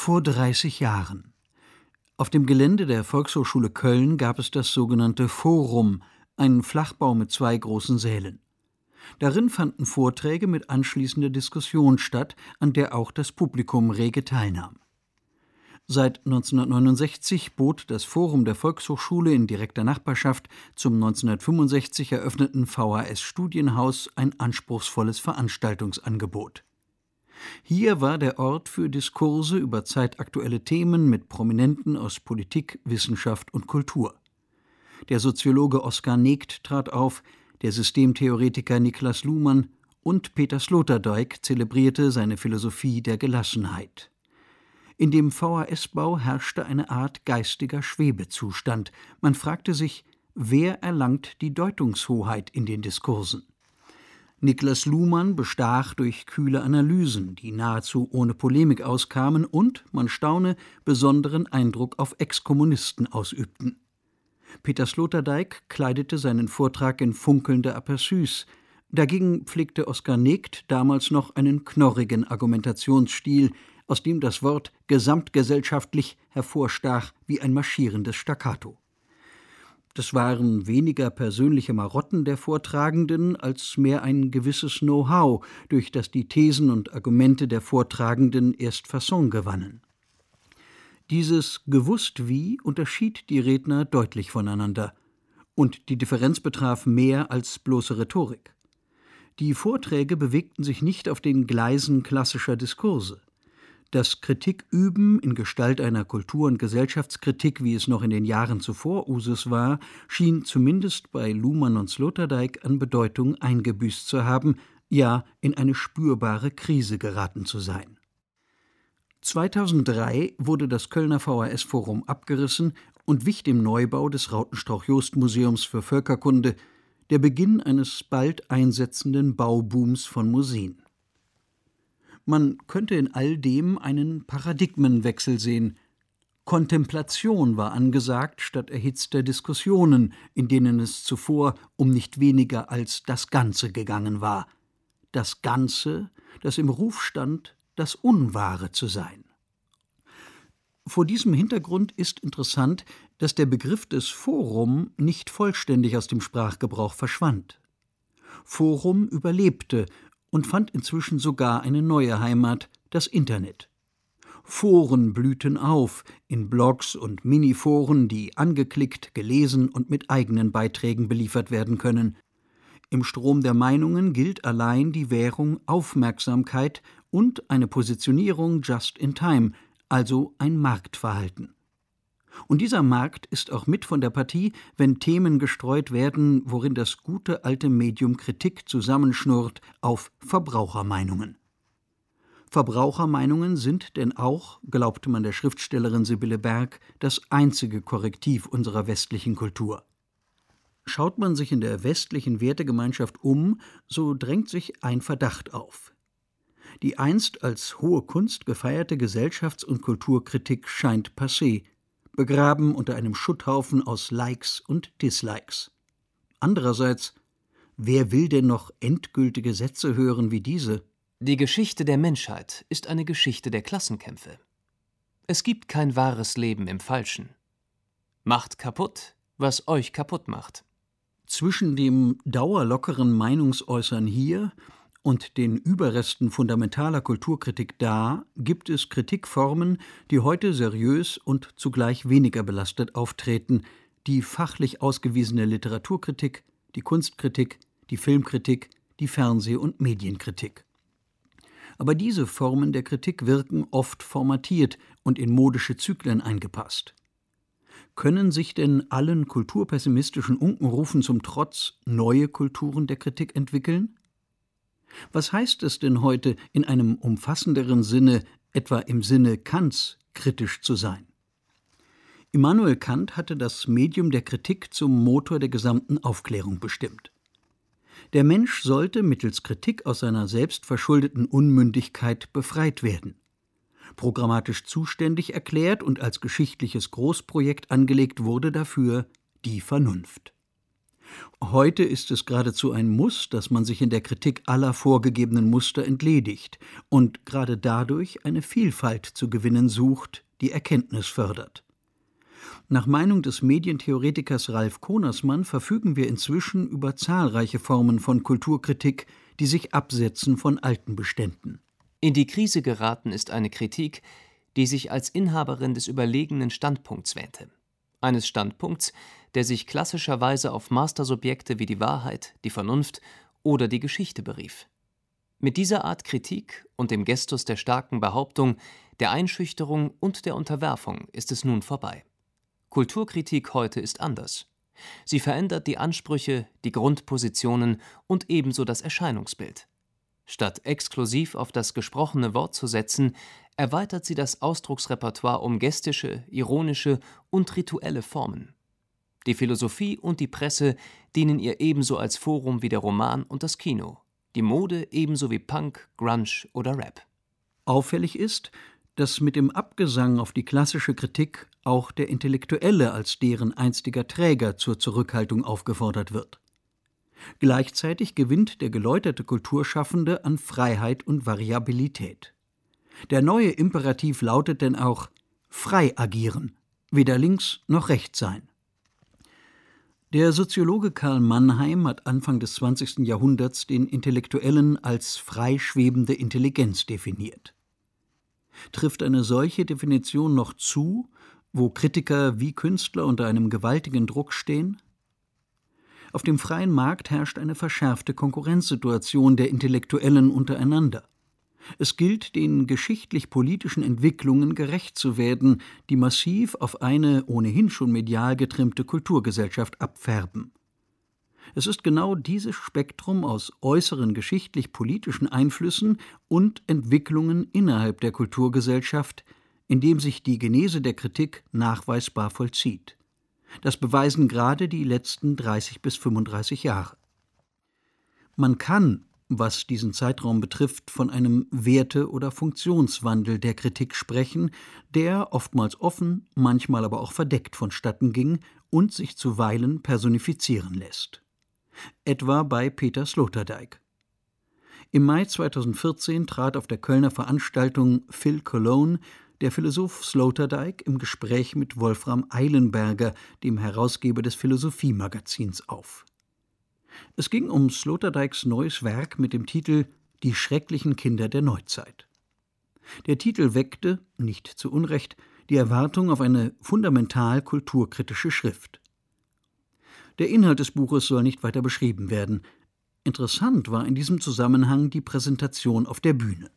Vor 30 Jahren. Auf dem Gelände der Volkshochschule Köln gab es das sogenannte Forum, einen Flachbau mit 2 großen Sälen. Darin fanden Vorträge mit anschließender Diskussion statt, an der auch das Publikum rege teilnahm. Seit 1969 bot das Forum der Volkshochschule in direkter Nachbarschaft zum 1965 eröffneten VHS-Studienhaus ein anspruchsvolles Veranstaltungsangebot. Hier war der Ort für Diskurse über zeitaktuelle Themen mit Prominenten aus Politik, Wissenschaft und Kultur. Der Soziologe Oskar Negt trat auf, der Systemtheoretiker Niklas Luhmann und Peter Sloterdijk zelebrierte seine Philosophie der Gelassenheit. In dem VHS-Bau herrschte eine Art geistiger Schwebezustand. Man fragte sich, wer erlangt die Deutungshoheit in den Diskursen? Niklas Luhmann bestach durch kühle Analysen, die nahezu ohne Polemik auskamen und, man staune, besonderen Eindruck auf Ex-Kommunisten ausübten. Peter Sloterdijk kleidete seinen Vortrag in funkelnde Aperçus. Dagegen pflegte Oskar Negt damals noch einen knorrigen Argumentationsstil, aus dem das Wort gesamtgesellschaftlich hervorstach wie ein marschierendes Staccato. Das waren weniger persönliche Marotten der Vortragenden als mehr ein gewisses Know-how, durch das die Thesen und Argumente der Vortragenden erst Fasson gewannen. Dieses gewusst wie unterschied die Redner deutlich voneinander, und die Differenz betraf mehr als bloße Rhetorik. Die Vorträge bewegten sich nicht auf den Gleisen klassischer Diskurse. Das Kritiküben in Gestalt einer Kultur- und Gesellschaftskritik, wie es noch in den Jahren zuvor Usus war, schien zumindest bei Luhmann und Sloterdijk an Bedeutung eingebüßt zu haben, ja in eine spürbare Krise geraten zu sein. 2003 wurde das Kölner VHS-Forum abgerissen und wich dem Neubau des Rautenstrauch-Jost-Museums für Völkerkunde, der Beginn eines bald einsetzenden Baubooms von Museen. Man könnte in all dem einen Paradigmenwechsel sehen. Kontemplation war angesagt statt erhitzter Diskussionen, in denen es zuvor um nicht weniger als das Ganze gegangen war. Das Ganze, das im Ruf stand, das Unwahre zu sein. Vor diesem Hintergrund ist interessant, dass der Begriff des Forum nicht vollständig aus dem Sprachgebrauch verschwand. Forum überlebte und fand inzwischen sogar eine neue Heimat, das Internet. Foren blühten auf, in Blogs und Miniforen, die angeklickt, gelesen und mit eigenen Beiträgen beliefert werden können. Im Strom der Meinungen gilt allein die Währung Aufmerksamkeit und eine Positionierung just in time, also ein Marktverhalten. Und dieser Markt ist auch mit von der Partie, wenn Themen gestreut werden, worin das gute alte Medium Kritik zusammenschnurrt auf Verbrauchermeinungen. Verbrauchermeinungen sind denn auch, glaubte man der Schriftstellerin Sibylle Berg, das einzige Korrektiv unserer westlichen Kultur. Schaut man sich in der westlichen Wertegemeinschaft um, so drängt sich ein Verdacht auf. Die einst als hohe Kunst gefeierte Gesellschafts- und Kulturkritik scheint passé, begraben unter einem Schutthaufen aus Likes und Dislikes. Andererseits, wer will denn noch endgültige Sätze hören wie diese? Die Geschichte der Menschheit ist eine Geschichte der Klassenkämpfe. Es gibt kein wahres Leben im Falschen. Macht kaputt, was euch kaputt macht. Zwischen dem dauerlockeren Meinungsäußern hier und den Überresten fundamentaler Kulturkritik da gibt es Kritikformen, die heute seriös und zugleich weniger belastet auftreten, die fachlich ausgewiesene Literaturkritik, die Kunstkritik, die Filmkritik, die Fernseh- und Medienkritik. Aber diese Formen der Kritik wirken oft formatiert und in modische Zyklen eingepasst. Können sich denn allen kulturpessimistischen Unkenrufen zum Trotz neue Kulturen der Kritik entwickeln? Was heißt es denn heute in einem umfassenderen Sinne, etwa im Sinne Kants, kritisch zu sein? Immanuel Kant hatte das Medium der Kritik zum Motor der gesamten Aufklärung bestimmt. Der Mensch sollte mittels Kritik aus seiner selbstverschuldeten Unmündigkeit befreit werden. Programmatisch zuständig erklärt und als geschichtliches Großprojekt angelegt wurde dafür die Vernunft. Heute ist es geradezu ein Muss, dass man sich in der Kritik aller vorgegebenen Muster entledigt und gerade dadurch eine Vielfalt zu gewinnen sucht, die Erkenntnis fördert. Nach Meinung des Medientheoretikers Ralf Konersmann verfügen wir inzwischen über zahlreiche Formen von Kulturkritik, die sich absetzen von alten Beständen. In die Krise geraten ist eine Kritik, die sich als Inhaberin des überlegenen Standpunkts wähnte. Eines Standpunkts, der sich klassischerweise auf Mastersubjekte wie die Wahrheit, die Vernunft oder die Geschichte berief. Mit dieser Art Kritik und dem Gestus der starken Behauptung, der Einschüchterung und der Unterwerfung ist es nun vorbei. Kulturkritik heute ist anders. Sie verändert die Ansprüche, die Grundpositionen und ebenso das Erscheinungsbild. Statt exklusiv auf das gesprochene Wort zu setzen, erweitert sie das Ausdrucksrepertoire um gestische, ironische und rituelle Formen. Die Philosophie und die Presse dienen ihr ebenso als Forum wie der Roman und das Kino, die Mode ebenso wie Punk, Grunge oder Rap. Auffällig ist, dass mit dem Abgesang auf die klassische Kritik auch der Intellektuelle als deren einstiger Träger zur Zurückhaltung aufgefordert wird. Gleichzeitig gewinnt der geläuterte Kulturschaffende an Freiheit und Variabilität. Der neue Imperativ lautet denn auch frei agieren, weder links noch rechts sein. Der Soziologe Karl Mannheim hat Anfang des 20. Jahrhunderts den Intellektuellen als freischwebende Intelligenz definiert. Trifft eine solche Definition noch zu, wo Kritiker wie Künstler unter einem gewaltigen Druck stehen? Auf dem freien Markt herrscht eine verschärfte Konkurrenzsituation der Intellektuellen untereinander. Es gilt, den geschichtlich-politischen Entwicklungen gerecht zu werden, die massiv auf eine ohnehin schon medial getrimmte Kulturgesellschaft abfärben. Es ist genau dieses Spektrum aus äußeren geschichtlich-politischen Einflüssen und Entwicklungen innerhalb der Kulturgesellschaft, in dem sich die Genese der Kritik nachweisbar vollzieht. Das beweisen gerade die letzten 30 bis 35 Jahre. Man kann, was diesen Zeitraum betrifft, von einem Werte- oder Funktionswandel der Kritik sprechen, der oftmals offen, manchmal aber auch verdeckt vonstatten ging und sich zuweilen personifizieren lässt. Etwa bei Peter Sloterdijk. Im Mai 2014 trat auf der Kölner Veranstaltung Phil Cologne der Philosoph Sloterdijk im Gespräch mit Wolfram Eilenberger, dem Herausgeber des Philosophiemagazins, auf. Es ging um Sloterdijks neues Werk mit dem Titel »Die schrecklichen Kinder der Neuzeit«. Der Titel weckte, nicht zu Unrecht, die Erwartung auf eine fundamental kulturkritische Schrift. Der Inhalt des Buches soll nicht weiter beschrieben werden. Interessant war in diesem Zusammenhang die Präsentation auf der Bühne.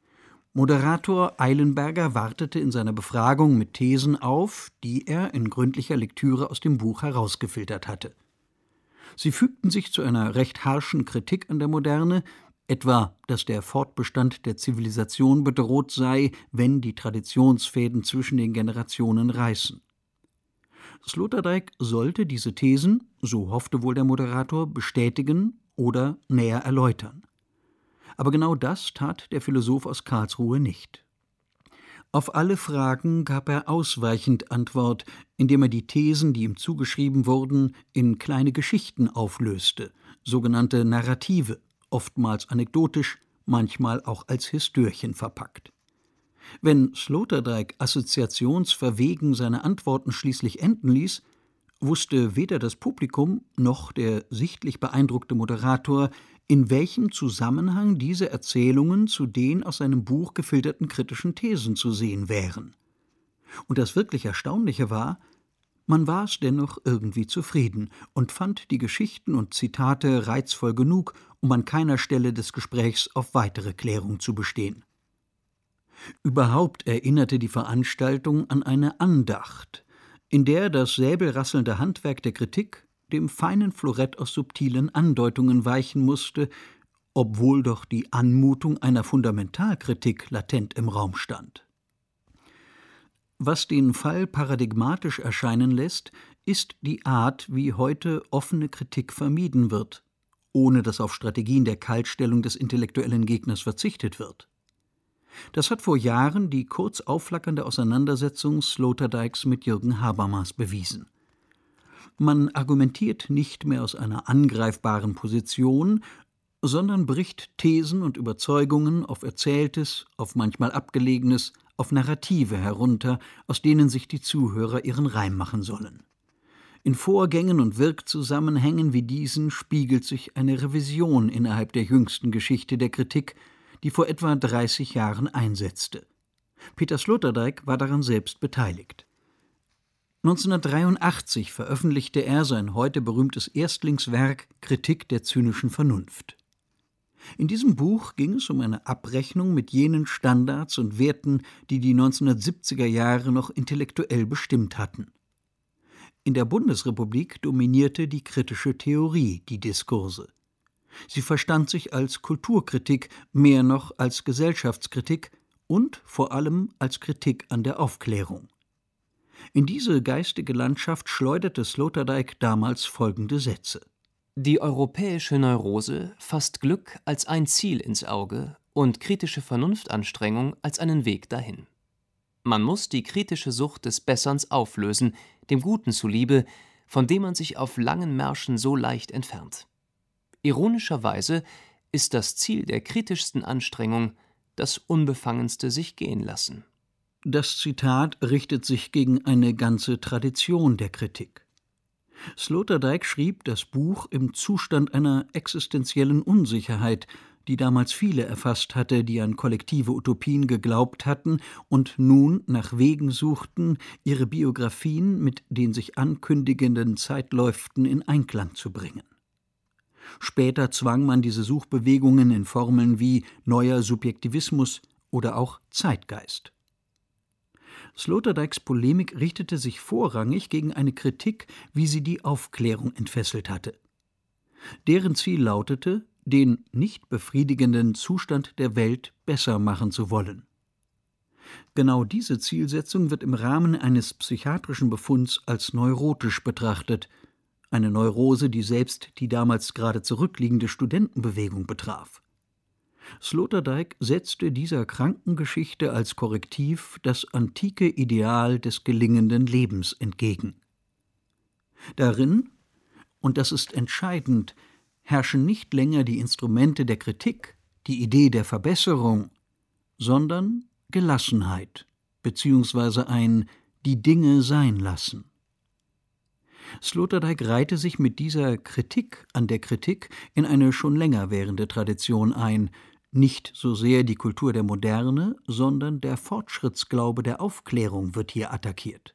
Moderator Eilenberger wartete in seiner Befragung mit Thesen auf, die er in gründlicher Lektüre aus dem Buch herausgefiltert hatte. Sie fügten sich zu einer recht harschen Kritik an der Moderne, etwa, dass der Fortbestand der Zivilisation bedroht sei, wenn die Traditionsfäden zwischen den Generationen reißen. Sloterdijk sollte diese Thesen, so hoffte wohl der Moderator, bestätigen oder näher erläutern. Aber genau das tat der Philosoph aus Karlsruhe nicht. Auf alle Fragen gab er ausweichend Antwort, indem er die Thesen, die ihm zugeschrieben wurden, in kleine Geschichten auflöste, sogenannte Narrative, oftmals anekdotisch, manchmal auch als Histörchen verpackt. Wenn Sloterdijk assoziationsverwegen seine Antworten schließlich enden ließ, wusste weder das Publikum noch der sichtlich beeindruckte Moderator, in welchem Zusammenhang diese Erzählungen zu den aus seinem Buch gefilterten kritischen Thesen zu sehen wären. Und das wirklich Erstaunliche war, man war es dennoch irgendwie zufrieden und fand die Geschichten und Zitate reizvoll genug, um an keiner Stelle des Gesprächs auf weitere Klärung zu bestehen. Überhaupt erinnerte die Veranstaltung an eine Andacht, in der das säbelrasselnde Handwerk der Kritik dem feinen Florett aus subtilen Andeutungen weichen musste, obwohl doch die Anmutung einer Fundamentalkritik latent im Raum stand. Was den Fall paradigmatisch erscheinen lässt, ist die Art, wie heute offene Kritik vermieden wird, ohne dass auf Strategien der Kaltstellung des intellektuellen Gegners verzichtet wird. Das hat vor Jahren die kurz aufflackernde Auseinandersetzung Sloterdijks mit Jürgen Habermas bewiesen. Man argumentiert nicht mehr aus einer angreifbaren Position, sondern bricht Thesen und Überzeugungen auf Erzähltes, auf manchmal Abgelegenes, auf Narrative herunter, aus denen sich die Zuhörer ihren Reim machen sollen. In Vorgängen und Wirkzusammenhängen wie diesen spiegelt sich eine Revision innerhalb der jüngsten Geschichte der Kritik, die vor etwa 30 Jahren einsetzte. Peter Sloterdijk war daran selbst beteiligt. 1983 veröffentlichte er sein heute berühmtes Erstlingswerk Kritik der zynischen Vernunft. In diesem Buch ging es um eine Abrechnung mit jenen Standards und Werten, die die 1970er Jahre noch intellektuell bestimmt hatten. In der Bundesrepublik dominierte die kritische Theorie die Diskurse. Sie verstand sich als Kulturkritik, mehr noch als Gesellschaftskritik und vor allem als Kritik an der Aufklärung. In diese geistige Landschaft schleuderte Sloterdijk damals folgende Sätze: Die europäische Neurose fasst Glück als ein Ziel ins Auge und kritische Vernunftanstrengung als einen Weg dahin. Man muss die kritische Sucht des Besserns auflösen, dem Guten zuliebe, von dem man sich auf langen Märschen so leicht entfernt. Ironischerweise ist das Ziel der kritischsten Anstrengung das unbefangenste Sich-gehen-lassen. Das Zitat richtet sich gegen eine ganze Tradition der Kritik. Sloterdijk schrieb das Buch im Zustand einer existenziellen Unsicherheit, die damals viele erfasst hatte, die an kollektive Utopien geglaubt hatten und nun nach Wegen suchten, ihre Biografien mit den sich ankündigenden Zeitläuften in Einklang zu bringen. Später zwang man diese Suchbewegungen in Formeln wie neuer Subjektivismus oder auch Zeitgeist. Sloterdijks Polemik richtete sich vorrangig gegen eine Kritik, wie sie die Aufklärung entfesselt hatte. Deren Ziel lautete, den nicht befriedigenden Zustand der Welt besser machen zu wollen. Genau diese Zielsetzung wird im Rahmen eines psychiatrischen Befunds als neurotisch betrachtet, eine Neurose, die selbst die damals gerade zurückliegende Studentenbewegung betraf. Sloterdijk setzte dieser Krankengeschichte als Korrektiv das antike Ideal des gelingenden Lebens entgegen. Darin, und das ist entscheidend, herrschen nicht länger die Instrumente der Kritik, die Idee der Verbesserung, sondern Gelassenheit bzw. ein die Dinge sein lassen. Sloterdijk reihte sich mit dieser Kritik an der Kritik in eine schon länger währende Tradition ein, nicht so sehr die Kultur der Moderne, sondern der Fortschrittsglaube der Aufklärung wird hier attackiert.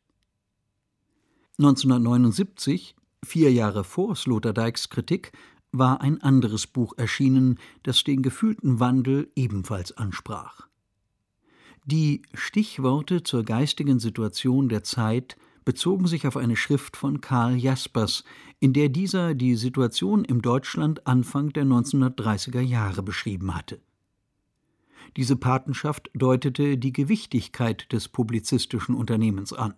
1979, 4 Jahre vor Sloterdijks Kritik, war ein anderes Buch erschienen, das den gefühlten Wandel ebenfalls ansprach. Die Stichworte zur geistigen Situation der Zeit bezogen sich auf eine Schrift von Karl Jaspers, in der dieser die Situation im Deutschland Anfang der 1930er Jahre beschrieben hatte. Diese Patenschaft deutete die Gewichtigkeit des publizistischen Unternehmens an.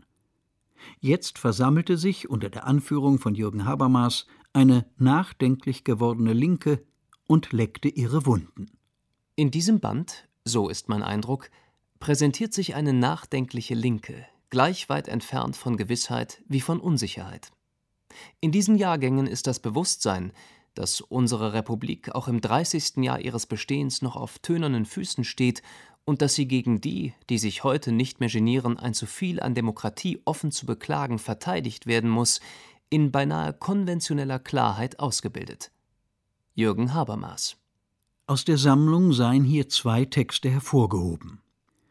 Jetzt versammelte sich unter der Anführung von Jürgen Habermas eine nachdenklich gewordene Linke und leckte ihre Wunden. In diesem Band, so ist mein Eindruck, präsentiert sich eine nachdenkliche Linke, gleich weit entfernt von Gewissheit wie von Unsicherheit. In diesen Jahrgängen ist das Bewusstsein, dass unsere Republik auch im 30. Jahr ihres Bestehens noch auf tönernen Füßen steht und dass sie gegen die, die sich heute nicht mehr genieren, ein zu viel an Demokratie offen zu beklagen, verteidigt werden muss, in beinahe konventioneller Klarheit ausgebildet. Jürgen Habermas. Aus der Sammlung seien hier 2 Texte hervorgehoben.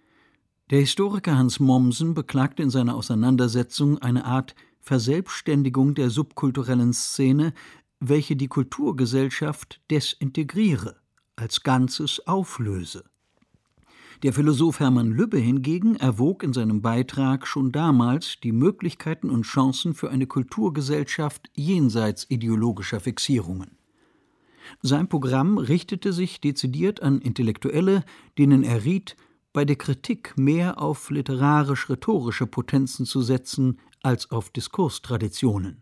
Der Historiker Hans Mommsen beklagte in seiner Auseinandersetzung eine Art Verselbstständigung der subkulturellen Szene, welche die Kulturgesellschaft desintegriere, als Ganzes auflöse. Der Philosoph Hermann Lübbe hingegen erwog in seinem Beitrag schon damals die Möglichkeiten und Chancen für eine Kulturgesellschaft jenseits ideologischer Fixierungen. Sein Programm richtete sich dezidiert an Intellektuelle, denen er riet, bei der Kritik mehr auf literarisch-rhetorische Potenzen zu setzen als auf Diskurstraditionen.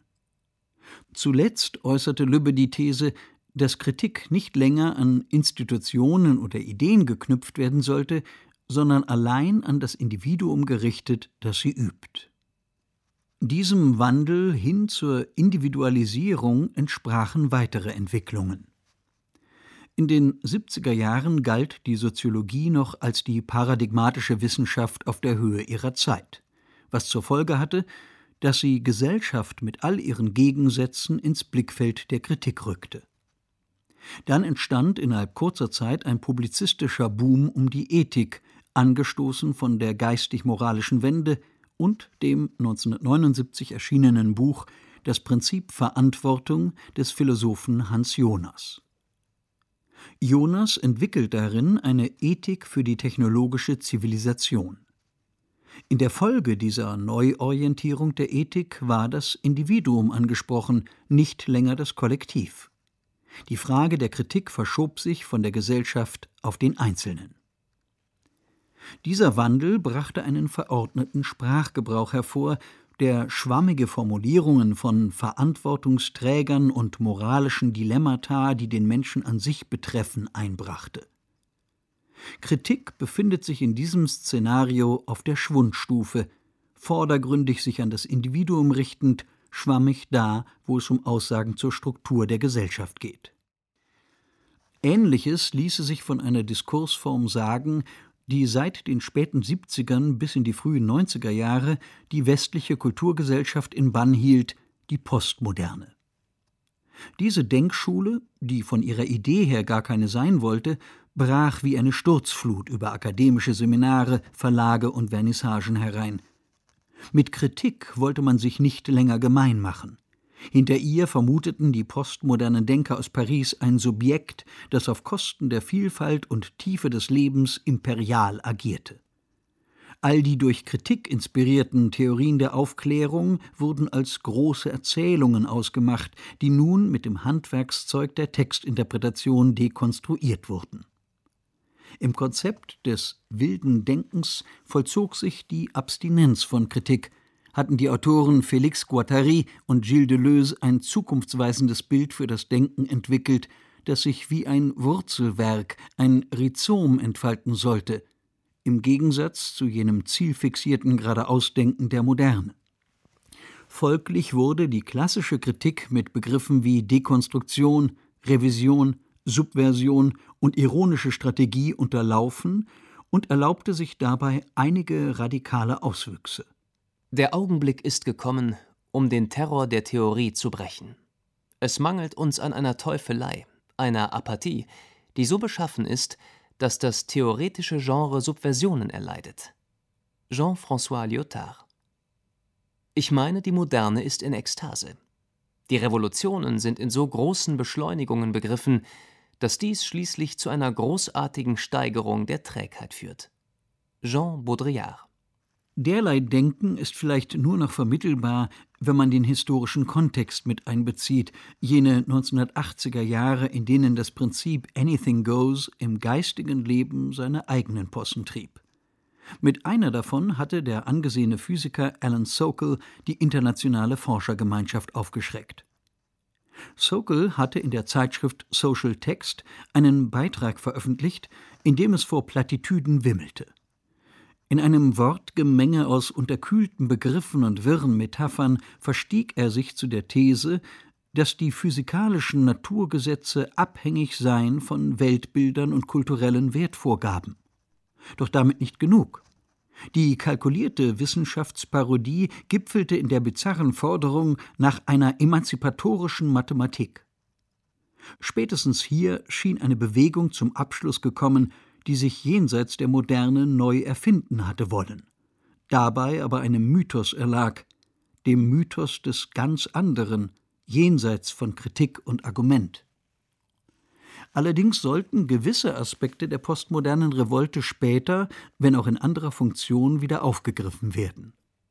Zuletzt äußerte Lübbe die These, dass Kritik nicht länger an Institutionen oder Ideen geknüpft werden sollte, sondern allein an das Individuum gerichtet, das sie übt. Diesem Wandel hin zur Individualisierung entsprachen weitere Entwicklungen. In den 70er Jahren galt die Soziologie noch als die paradigmatische Wissenschaft auf der Höhe ihrer Zeit, was zur Folge hatte, dass sie Gesellschaft mit all ihren Gegensätzen ins Blickfeld der Kritik rückte. Dann entstand innerhalb kurzer Zeit ein publizistischer Boom um die Ethik, angestoßen von der geistig-moralischen Wende und dem 1979 erschienenen Buch Das Prinzip Verantwortung des Philosophen Hans Jonas. Jonas entwickelt darin eine Ethik für die technologische Zivilisation. In der Folge dieser Neuorientierung der Ethik war das Individuum angesprochen, nicht länger das Kollektiv. Die Frage der Kritik verschob sich von der Gesellschaft auf den Einzelnen. Dieser Wandel brachte einen verordneten Sprachgebrauch hervor, der schwammige Formulierungen von Verantwortungsträgern und moralischen Dilemmata, die den Menschen an sich betreffen, einbrachte. Kritik befindet sich in diesem Szenario auf der Schwundstufe, vordergründig sich an das Individuum richtend, schwammig da, wo es um Aussagen zur Struktur der Gesellschaft geht. Ähnliches ließe sich von einer Diskursform sagen, die seit den späten 70ern bis in die frühen 90er Jahre die westliche Kulturgesellschaft in Bann hielt, die Postmoderne. Diese Denkschule, die von ihrer Idee her gar keine sein wollte, brach wie eine Sturzflut über akademische Seminare, Verlage und Vernissagen herein. Mit Kritik wollte man sich nicht länger gemein machen. Hinter ihr vermuteten die postmodernen Denker aus Paris ein Subjekt, das auf Kosten der Vielfalt und Tiefe des Lebens imperial agierte. All die durch Kritik inspirierten Theorien der Aufklärung wurden als große Erzählungen ausgemacht, die nun mit dem Handwerkszeug der Textinterpretation dekonstruiert wurden. Im Konzept des wilden Denkens vollzog sich die Abstinenz von Kritik, hatten die Autoren Félix Guattari und Gilles Deleuze ein zukunftsweisendes Bild für das Denken entwickelt, das sich wie ein Wurzelwerk, ein Rhizom entfalten sollte, im Gegensatz zu jenem zielfixierten Geradeausdenken der Moderne. Folglich wurde die klassische Kritik mit Begriffen wie Dekonstruktion, Revision, Subversion und ironische Strategie unterlaufen und erlaubte sich dabei einige radikale Auswüchse. Der Augenblick ist gekommen, um den Terror der Theorie zu brechen. Es mangelt uns an einer Teufelei, einer Apathie, die so beschaffen ist, dass das theoretische Genre Subversionen erleidet. Jean-François Lyotard. Ich meine, die Moderne ist in Ekstase. Die Revolutionen sind in so großen Beschleunigungen begriffen, dass dies schließlich zu einer großartigen Steigerung der Trägheit führt. Jean Baudrillard. Derlei Denken ist vielleicht nur noch vermittelbar, wenn man den historischen Kontext mit einbezieht, jene 1980er Jahre, in denen das Prinzip Anything Goes im geistigen Leben seine eigenen Possen trieb. Mit einer davon hatte der angesehene Physiker Alan Sokal die internationale Forschergemeinschaft aufgeschreckt. Sokal hatte in der Zeitschrift Social Text einen Beitrag veröffentlicht, in dem es vor Plattitüden wimmelte. In einem Wortgemenge aus unterkühlten Begriffen und wirren Metaphern verstieg er sich zu der These, dass die physikalischen Naturgesetze abhängig seien von Weltbildern und kulturellen Wertvorgaben. Doch damit nicht genug. Die kalkulierte Wissenschaftsparodie gipfelte in der bizarren Forderung nach einer emanzipatorischen Mathematik. Spätestens hier schien eine Bewegung zum Abschluss gekommen, die sich jenseits der Moderne neu erfinden hatte wollen, dabei aber einem Mythos erlag, dem Mythos des ganz anderen, jenseits von Kritik und Argument. Allerdings sollten gewisse Aspekte der postmodernen Revolte später, wenn auch in anderer Funktion, wieder aufgegriffen werden.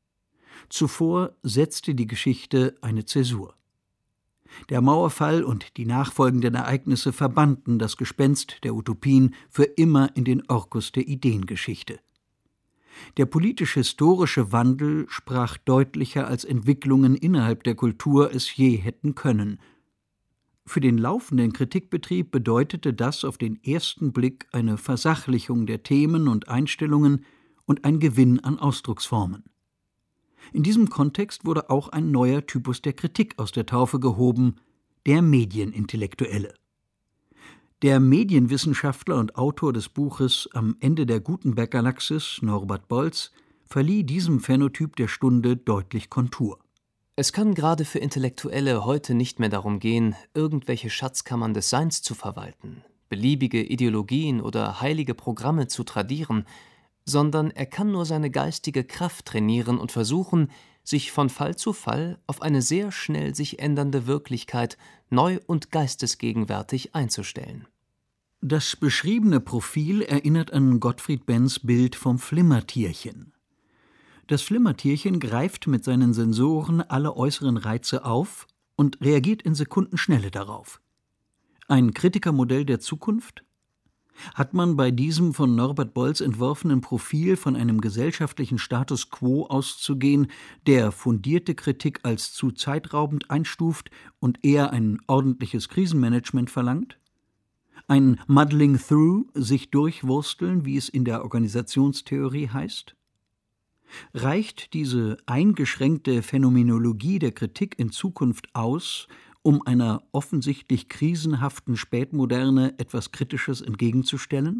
Zuvor setzte die Geschichte eine Zäsur. Der Mauerfall und die nachfolgenden Ereignisse verbannten das Gespenst der Utopien für immer in den Orkus der Ideengeschichte. Der politisch-historische Wandel sprach deutlicher, als Entwicklungen innerhalb der Kultur es je hätten können. Für den laufenden Kritikbetrieb bedeutete das auf den ersten Blick eine Versachlichung der Themen und Einstellungen und ein Gewinn an Ausdrucksformen. In diesem Kontext wurde auch ein neuer Typus der Kritik aus der Taufe gehoben, der Medienintellektuelle. Der Medienwissenschaftler und Autor des Buches Am Ende der Gutenberg-Galaxis, Norbert Bolz, verlieh diesem Phänotyp der Stunde deutlich Kontur. Es kann gerade für Intellektuelle heute nicht mehr darum gehen, irgendwelche Schatzkammern des Seins zu verwalten, beliebige Ideologien oder heilige Programme zu tradieren, sondern er kann nur seine geistige Kraft trainieren und versuchen, sich von Fall zu Fall auf eine sehr schnell sich ändernde Wirklichkeit neu und geistesgegenwärtig einzustellen. Das beschriebene Profil erinnert an Gottfried Benns Bild vom Flimmertierchen. Das Flimmertierchen greift mit seinen Sensoren alle äußeren Reize auf und reagiert in Sekundenschnelle darauf. Ein Kritikermodell der Zukunft? Hat man bei diesem von Norbert Bolz entworfenen Profil von einem gesellschaftlichen Status quo auszugehen, der fundierte Kritik als zu zeitraubend einstuft und eher ein ordentliches Krisenmanagement verlangt? Ein Muddling through, sich durchwursteln, wie es in der Organisationstheorie heißt? Reicht diese eingeschränkte Phänomenologie der Kritik in Zukunft aus, um einer offensichtlich krisenhaften Spätmoderne etwas Kritisches entgegenzustellen?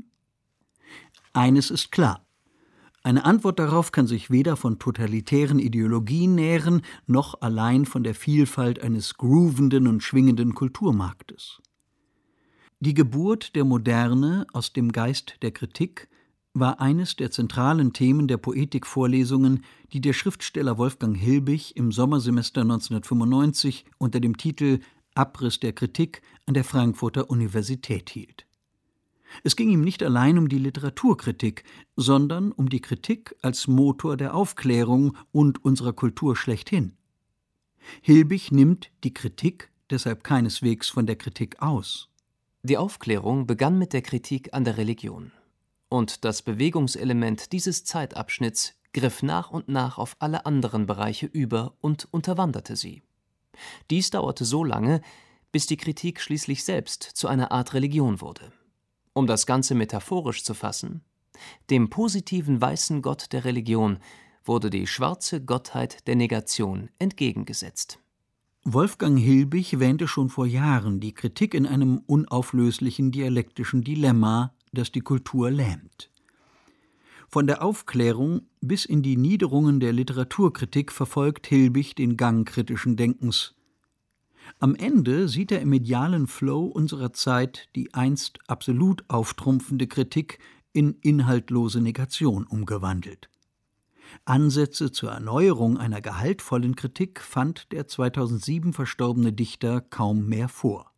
Eines ist klar: Eine Antwort darauf kann sich weder von totalitären Ideologien nähren, noch allein von der Vielfalt eines groovenden und schwingenden Kulturmarktes. Die Geburt der Moderne aus dem Geist der Kritik war eines der zentralen Themen der Poetikvorlesungen, die der Schriftsteller Wolfgang Hilbig im Sommersemester 1995 unter dem Titel »Abriss der Kritik« an der Frankfurter Universität hielt. Es ging ihm nicht allein um die Literaturkritik, sondern um die Kritik als Motor der Aufklärung und unserer Kultur schlechthin. Hilbig nimmt die Kritik deshalb keineswegs von der Kritik aus. Die Aufklärung begann mit der Kritik an der Religion. Und das Bewegungselement dieses Zeitabschnitts griff nach und nach auf alle anderen Bereiche über und unterwanderte sie. Dies dauerte so lange, bis die Kritik schließlich selbst zu einer Art Religion wurde. Um das Ganze metaphorisch zu fassen: Dem positiven weißen Gott der Religion wurde die schwarze Gottheit der Negation entgegengesetzt. Wolfgang Hilbig wähnte schon vor Jahren die Kritik in einem unauflöslichen dialektischen Dilemma, das die Kultur lähmt. Von der Aufklärung bis in die Niederungen der Literaturkritik verfolgt Hilbig den Gang kritischen Denkens. Am Ende sieht er im medialen Flow unserer Zeit die einst absolut auftrumpfende Kritik in inhaltlose Negation umgewandelt. Ansätze zur Erneuerung einer gehaltvollen Kritik fand der 2007 verstorbene Dichter kaum mehr vor.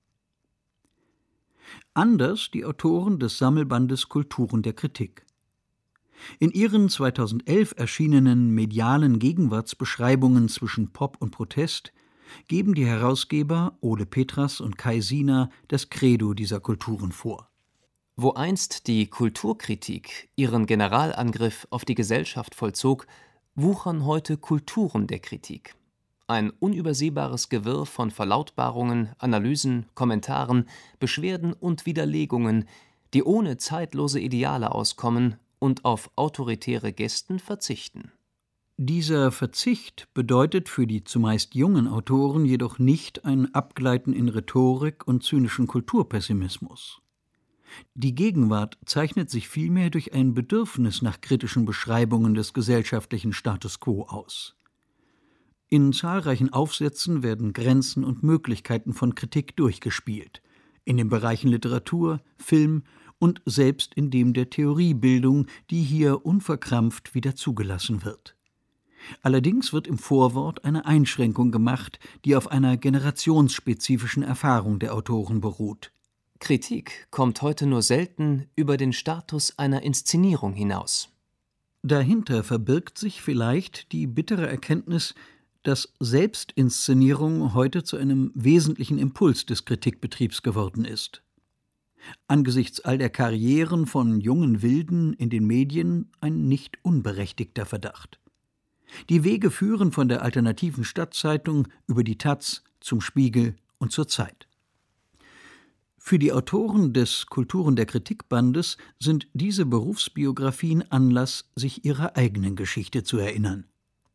Anders die Autoren des Sammelbandes Kulturen der Kritik. In ihren 2011 erschienenen medialen Gegenwartsbeschreibungen zwischen Pop und Protest geben die Herausgeber Ole Petras und Kai Siener das Credo dieser Kulturen vor. Wo einst die Kulturkritik ihren Generalangriff auf die Gesellschaft vollzog, wuchern heute Kulturen der Kritik. Ein unübersehbares Gewirr von Verlautbarungen, Analysen, Kommentaren, Beschwerden und Widerlegungen, die ohne zeitlose Ideale auskommen und auf autoritäre Gesten verzichten. Dieser Verzicht bedeutet für die zumeist jungen Autoren jedoch nicht ein Abgleiten in Rhetorik und zynischen Kulturpessimismus. Die Gegenwart zeichnet sich vielmehr durch ein Bedürfnis nach kritischen Beschreibungen des gesellschaftlichen Status quo aus. In zahlreichen Aufsätzen werden Grenzen und Möglichkeiten von Kritik durchgespielt, in den Bereichen Literatur, Film und selbst in dem der Theoriebildung, die hier unverkrampft wieder zugelassen wird. Allerdings wird im Vorwort eine Einschränkung gemacht, die auf einer generationsspezifischen Erfahrung der Autoren beruht. Kritik kommt heute nur selten über den Status einer Inszenierung hinaus. Dahinter verbirgt sich vielleicht die bittere Erkenntnis, dass Selbstinszenierung heute zu einem wesentlichen Impuls des Kritikbetriebs geworden ist. Angesichts all der Karrieren von jungen Wilden in den Medien ein nicht unberechtigter Verdacht. Die Wege führen von der alternativen Stadtzeitung über die taz zum Spiegel und zur Zeit. Für die Autoren des Kulturen der Kritikbandes sind diese Berufsbiografien Anlass, sich ihrer eigenen Geschichte zu erinnern.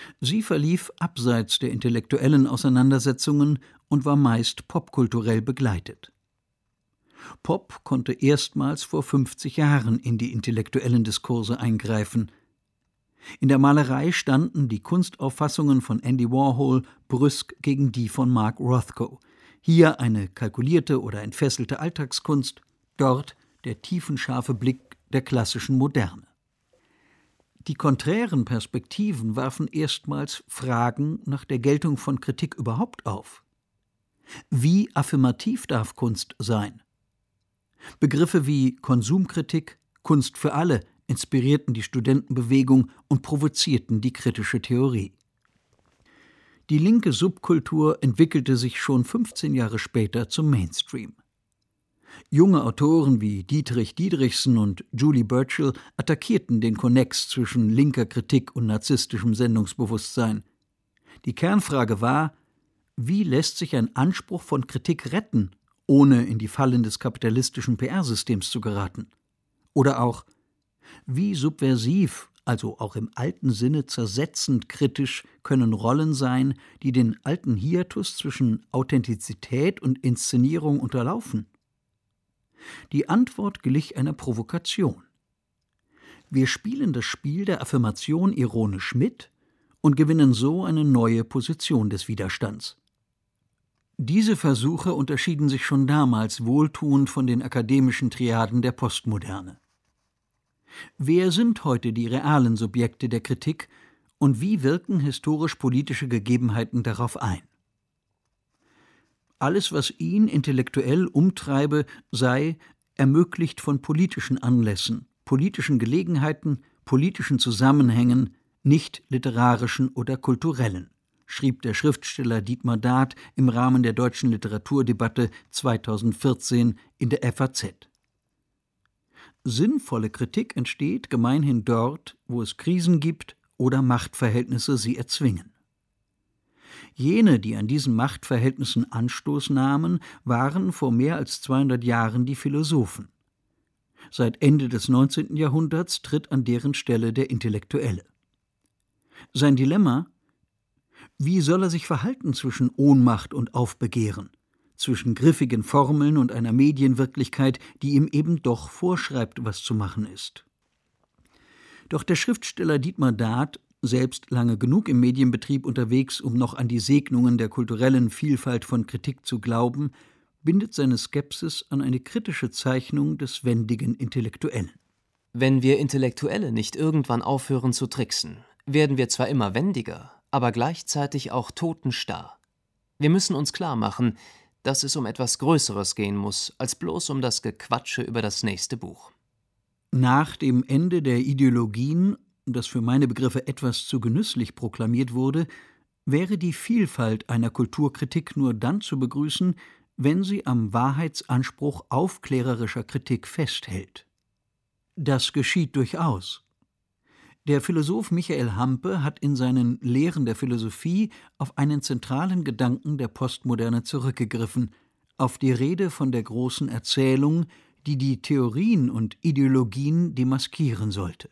Sie verlief abseits der intellektuellen Auseinandersetzungen und war meist popkulturell begleitet. Pop konnte erstmals vor 50 Jahren in die intellektuellen Diskurse eingreifen. In der Malerei standen die Kunstauffassungen von Andy Warhol brüsk gegen die von Mark Rothko. Hier eine kalkulierte oder entfesselte Alltagskunst, dort der tiefenscharfe Blick der klassischen Moderne. Die konträren Perspektiven warfen erstmals Fragen nach der Geltung von Kritik überhaupt auf. Wie affirmativ darf Kunst sein? Begriffe wie Konsumkritik, Kunst für alle inspirierten die Studentenbewegung und provozierten die kritische Theorie. Die linke Subkultur entwickelte sich schon 15 Jahre später zum Mainstream. Junge Autoren wie Dietrich Diedrichsen und Julie Burchill attackierten den Konnex zwischen linker Kritik und narzisstischem Sendungsbewusstsein. Die Kernfrage war: Wie lässt sich ein Anspruch von Kritik retten, ohne in die Fallen des kapitalistischen PR-Systems zu geraten? Oder auch: Wie subversiv, also auch im alten Sinne zersetzend kritisch, können Rollen sein, die den alten Hiatus zwischen Authentizität und Inszenierung unterlaufen? Die Antwort glich einer Provokation. Wir spielen das Spiel der Affirmation ironisch mit und gewinnen so eine neue Position des Widerstands. Diese Versuche unterschieden sich schon damals wohltuend von den akademischen Triaden der Postmoderne. Wer sind heute die realen Subjekte der Kritik und wie wirken historisch-politische Gegebenheiten darauf ein? Alles, was ihn intellektuell umtreibe, sei ermöglicht von politischen Anlässen, politischen Gelegenheiten, politischen Zusammenhängen, nicht literarischen oder kulturellen, schrieb der Schriftsteller Dietmar Daath im Rahmen der deutschen Literaturdebatte 2014 in der FAZ. Sinnvolle Kritik entsteht gemeinhin dort, wo es Krisen gibt oder Machtverhältnisse sie erzwingen. Jene, die an diesen Machtverhältnissen Anstoß nahmen, waren vor mehr als 200 Jahren die Philosophen. Seit Ende des 19. Jahrhunderts tritt an deren Stelle der Intellektuelle. Sein Dilemma: Wie soll er sich verhalten zwischen Ohnmacht und Aufbegehren, zwischen griffigen Formeln und einer Medienwirklichkeit, die ihm eben doch vorschreibt, was zu machen ist? Doch der Schriftsteller Dietmar Daath, selbst lange genug im Medienbetrieb unterwegs, um noch an die Segnungen der kulturellen Vielfalt von Kritik zu glauben, bindet seine Skepsis an eine kritische Zeichnung des wendigen Intellektuellen. Wenn wir Intellektuelle nicht irgendwann aufhören zu tricksen, werden wir zwar immer wendiger, aber gleichzeitig auch totenstarr. Wir müssen uns klar machen, dass es um etwas Größeres gehen muss, als bloß um das Gequatsche über das nächste Buch. Nach dem Ende der Ideologien, das für meine Begriffe etwas zu genüsslich proklamiert wurde, wäre die Vielfalt einer Kulturkritik nur dann zu begrüßen, wenn sie am Wahrheitsanspruch aufklärerischer Kritik festhält. Das geschieht durchaus. Der Philosoph Michael Hampe hat in seinen Lehren der Philosophie auf einen zentralen Gedanken der Postmoderne zurückgegriffen, auf die Rede von der großen Erzählung, die die Theorien und Ideologien demaskieren sollte.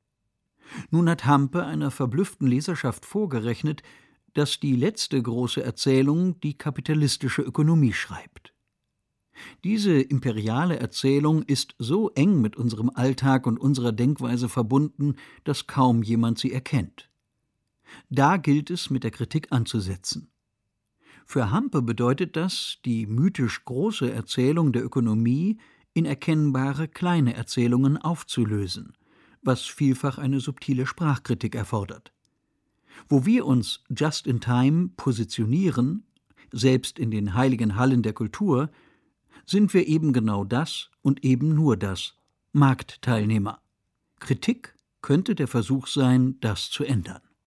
Nun hat Hampe einer verblüfften Leserschaft vorgerechnet, dass die letzte große Erzählung die kapitalistische Ökonomie schreibt. Diese imperiale Erzählung ist so eng mit unserem Alltag und unserer Denkweise verbunden, dass kaum jemand sie erkennt. Da gilt es, mit der Kritik anzusetzen. Für Hampe bedeutet das, die mythisch große Erzählung der Ökonomie in erkennbare kleine Erzählungen aufzulösen, was vielfach eine subtile Sprachkritik erfordert. Wo wir uns just in time positionieren, selbst in den heiligen Hallen der Kultur, sind wir eben genau das und eben nur das: Marktteilnehmer. Kritik könnte der Versuch sein, das zu ändern.